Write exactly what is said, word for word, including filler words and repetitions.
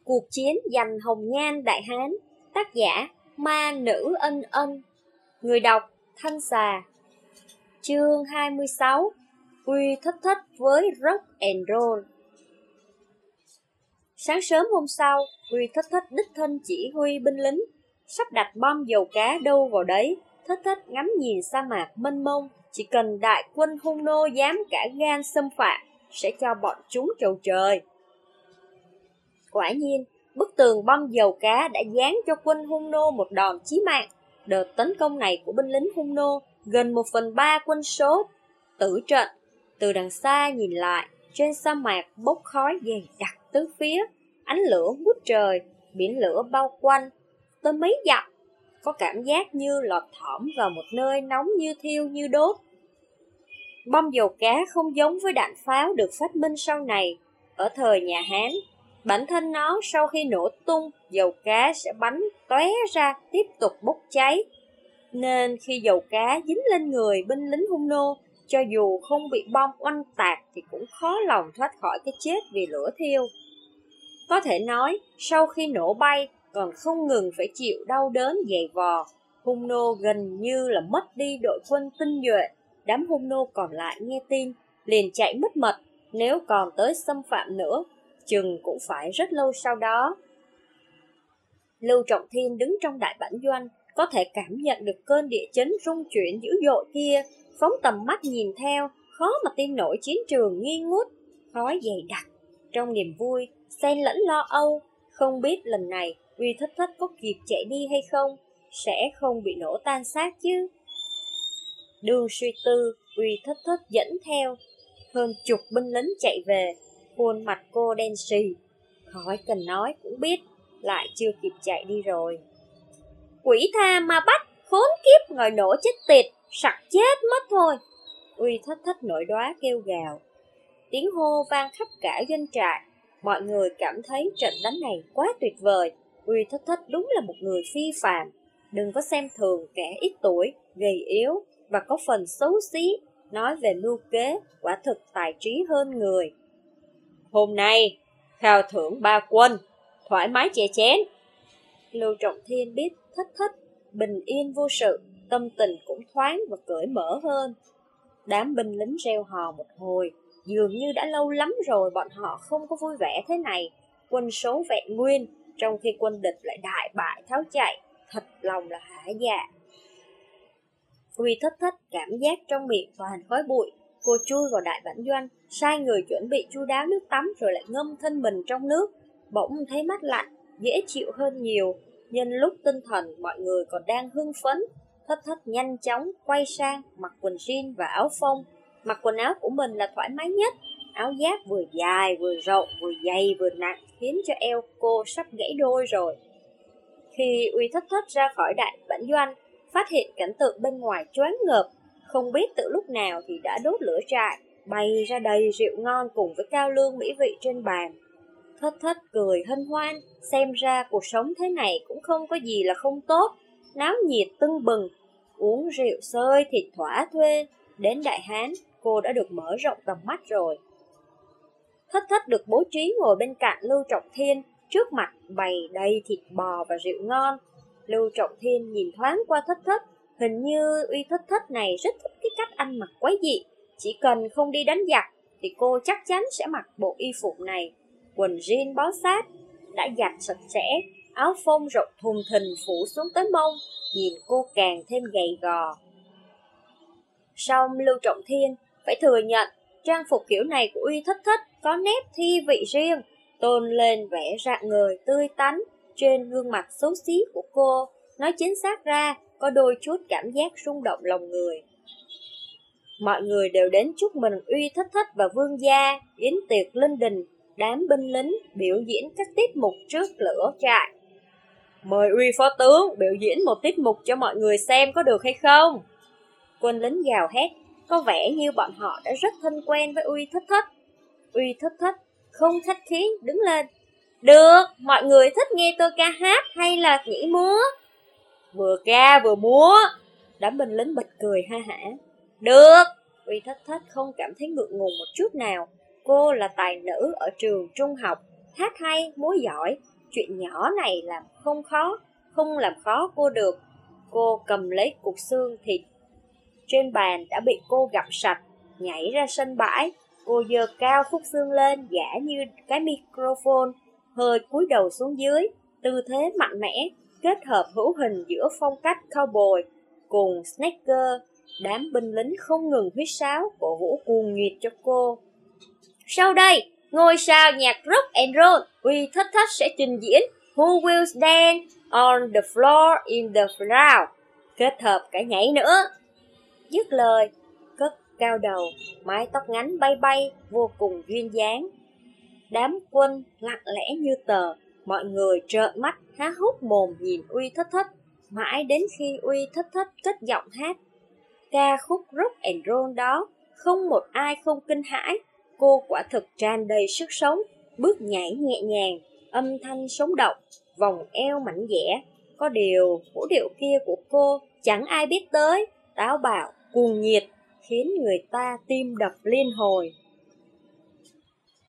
Cuộc chiến giành hồng nhan Đại Hán. Tác giả Ma Nữ Ân Ân. Người đọc Thanh Xà. Chương hai mươi sáu. Uy Thất Thất với Rock and Roll. Sáng sớm hôm sau, Uy Thất Thất đích thân chỉ huy binh lính sắp đặt bom dầu cá đâu vào đấy. Thất Thất ngắm nhìn sa mạc mênh mông, chỉ cần đại quân hung nô dám cả gan xâm phạm, sẽ cho bọn chúng trầu trời. Quả nhiên, bức tường bom dầu cá đã giáng cho quân hung nô một đòn chí mạng. Đợt tấn công này của binh lính hung nô gần một phần ba quân số tử trận. Từ đằng xa nhìn lại, trên sa mạc bốc khói dày đặc tứ phía, ánh lửa ngút trời, biển lửa bao quanh tới mấy dặm, có cảm giác như lọt thỏm vào một nơi nóng như thiêu như đốt. Bom dầu cá không giống với đạn pháo được phát minh sau này. Ở thời nhà Hán, bản thân nó sau khi nổ tung, dầu cá sẽ bắn tóe ra tiếp tục bốc cháy. Nên khi dầu cá dính lên người binh lính hung nô, cho dù không bị bom oanh tạc thì cũng khó lòng thoát khỏi cái chết vì lửa thiêu. Có thể nói, sau khi nổ bay, còn không ngừng phải chịu đau đớn dày vò, hung nô gần như là mất đi đội quân tinh nhuệ. Đám hung nô còn lại nghe tin, liền chạy mất mật, nếu còn tới xâm phạm nữa, chừng cũng phải rất lâu sau đó. Lưu Trọng Thiên đứng trong đại bản doanh, có thể cảm nhận được cơn địa chấn rung chuyển dữ dội kia, phóng tầm mắt nhìn theo, khó mà tin nổi chiến trường nghi ngút, khói dày đặc. Trong niềm vui, xen lẫn lo âu, không biết lần này Uy Thất Thất có kịp chạy đi hay không, sẽ không bị nổ tan xác chứ. Đường suy tư, Uy Thất Thất dẫn theo hơn chục binh lính chạy về, khuôn mặt cô đen xì, khỏi cần nói cũng biết lại chưa kịp chạy đi rồi. Quỷ tha ma bắt, khốn kiếp, ngồi nổ chết tiệt, sặc chết mất thôi. Uy Thất Thất nổi đoá kêu gào. Tiếng hô vang khắp cả doanh trại. Mọi người cảm thấy trận đánh này quá tuyệt vời. Uy Thất Thất đúng là một người phi phàm. Đừng có xem thường kẻ ít tuổi, gầy yếu và có phần xấu xí. Nói về mưu kế, quả thực tài trí hơn người. Hôm nay, khao thưởng ba quân, thoải mái chè chén. Lưu Trọng Thiên biết Thất Thất bình yên vô sự, tâm tình cũng thoáng và cởi mở hơn. Đám binh lính reo hò một hồi, dường như đã lâu lắm rồi bọn họ không có vui vẻ thế này. Quân số vẹn nguyên, trong khi quân địch lại đại bại tháo chạy, thật lòng là hả dạ. Uy Thất Thất cảm giác trong miệng toàn khói bụi. Cô chui vào đại bản doanh, sai người chuẩn bị chu đáo nước tắm rồi lại ngâm thân mình trong nước. Bỗng thấy mát lạnh, dễ chịu hơn nhiều. Nhân lúc tinh thần mọi người còn đang hưng phấn, Thất Thất nhanh chóng quay sang mặc quần jean và áo phông. Mặc quần áo của mình là thoải mái nhất. Áo giáp vừa dài, vừa rộng, vừa dày, vừa nặng, khiến cho eo cô sắp gãy đôi rồi. Khi Uy Thất Thất ra khỏi đại bản doanh, phát hiện cảnh tượng bên ngoài choáng ngợp, không biết từ lúc nào thì đã đốt lửa trại, bày ra đầy rượu ngon cùng với cao lương mỹ vị trên bàn. Thất Thất cười hân hoan, xem ra cuộc sống thế này cũng không có gì là không tốt, náo nhiệt tưng bừng, uống rượu sơi thịt thỏa thuê. Đến Đại Hán, cô đã được mở rộng tầm mắt rồi. Thất Thất được bố trí ngồi bên cạnh Lưu Trọng Thiên, trước mặt bày đầy thịt bò và rượu ngon. Lưu Trọng Thiên nhìn thoáng qua Thất Thất, hình như Uy Thất Thất này rất thích cái cách ăn mặc quái dị. Chỉ cần không đi đánh giặc thì cô chắc chắn sẽ mặc bộ y phục này. Quần jean bó sát, đã giặt sạch sẽ, áo phông rộng thùng thình phủ xuống tới mông, nhìn cô càng thêm gầy gò. Song Lưu Trọng Thiên phải thừa nhận, trang phục kiểu này của Uy Thất Thất có nét thi vị riêng, tôn lên vẻ rạng ngời tươi tắn trên gương mặt xấu xí của cô. Nói chính xác ra, có đôi chút cảm giác rung động lòng người. Mọi người đều đến chúc mừng Uy Thất Thất và vương gia. Yến tiệc linh đình, đám binh lính biểu diễn các tiết mục trước lửa trại. Mời Uy phó tướng biểu diễn một tiết mục cho mọi người xem có được hay không? Quân lính gào hét, có vẻ như bọn họ đã rất thân quen với Uy Thất Thất. Uy Thất Thất không khách khí đứng lên. Được, mọi người thích nghe tôi ca hát hay là nhảy múa? Vừa ca vừa múa. Đám binh lính bật cười ha hả. Được. Uy Thất Thất không cảm thấy ngượng ngùng một chút nào. Cô là tài nữ ở trường trung học, hát hay, múa giỏi, chuyện nhỏ này làm không khó, không làm khó cô được. Cô cầm lấy cục xương thịt trên bàn đã bị cô gặm sạch, nhảy ra sân bãi. Cô giơ cao khúc xương lên, giả như cái microphone, hơi cúi đầu xuống dưới, tư thế mạnh mẽ, kết hợp hữu hình giữa phong cách cowboy cùng snacker. Đám binh lính không ngừng huýt sáo, cổ vũ cuồng nhiệt cho cô. Sau đây, ngôi sao nhạc rock and roll Uy Thất Thất sẽ trình diễn Who Will Stand on the Floor in the Crowd, kết hợp cả nhảy nữa. Dứt lời, cất cao đầu, mái tóc ngắn bay bay, vô cùng duyên dáng. Đám quân lặng lẽ như tờ, mọi người trợn mắt há hốc mồm nhìn Uy Thất Thất, mãi đến khi Uy Thất Thất cất giọng hát ca khúc rock and roll đó, không một ai không kinh hãi. Cô quả thực tràn đầy sức sống, bước nhảy nhẹ nhàng, âm thanh sống động, vòng eo mảnh dẻ. Có điều, vũ điệu kia của cô chẳng ai biết tới, táo bạo, cuồng nhiệt, khiến người ta tim đập liên hồi.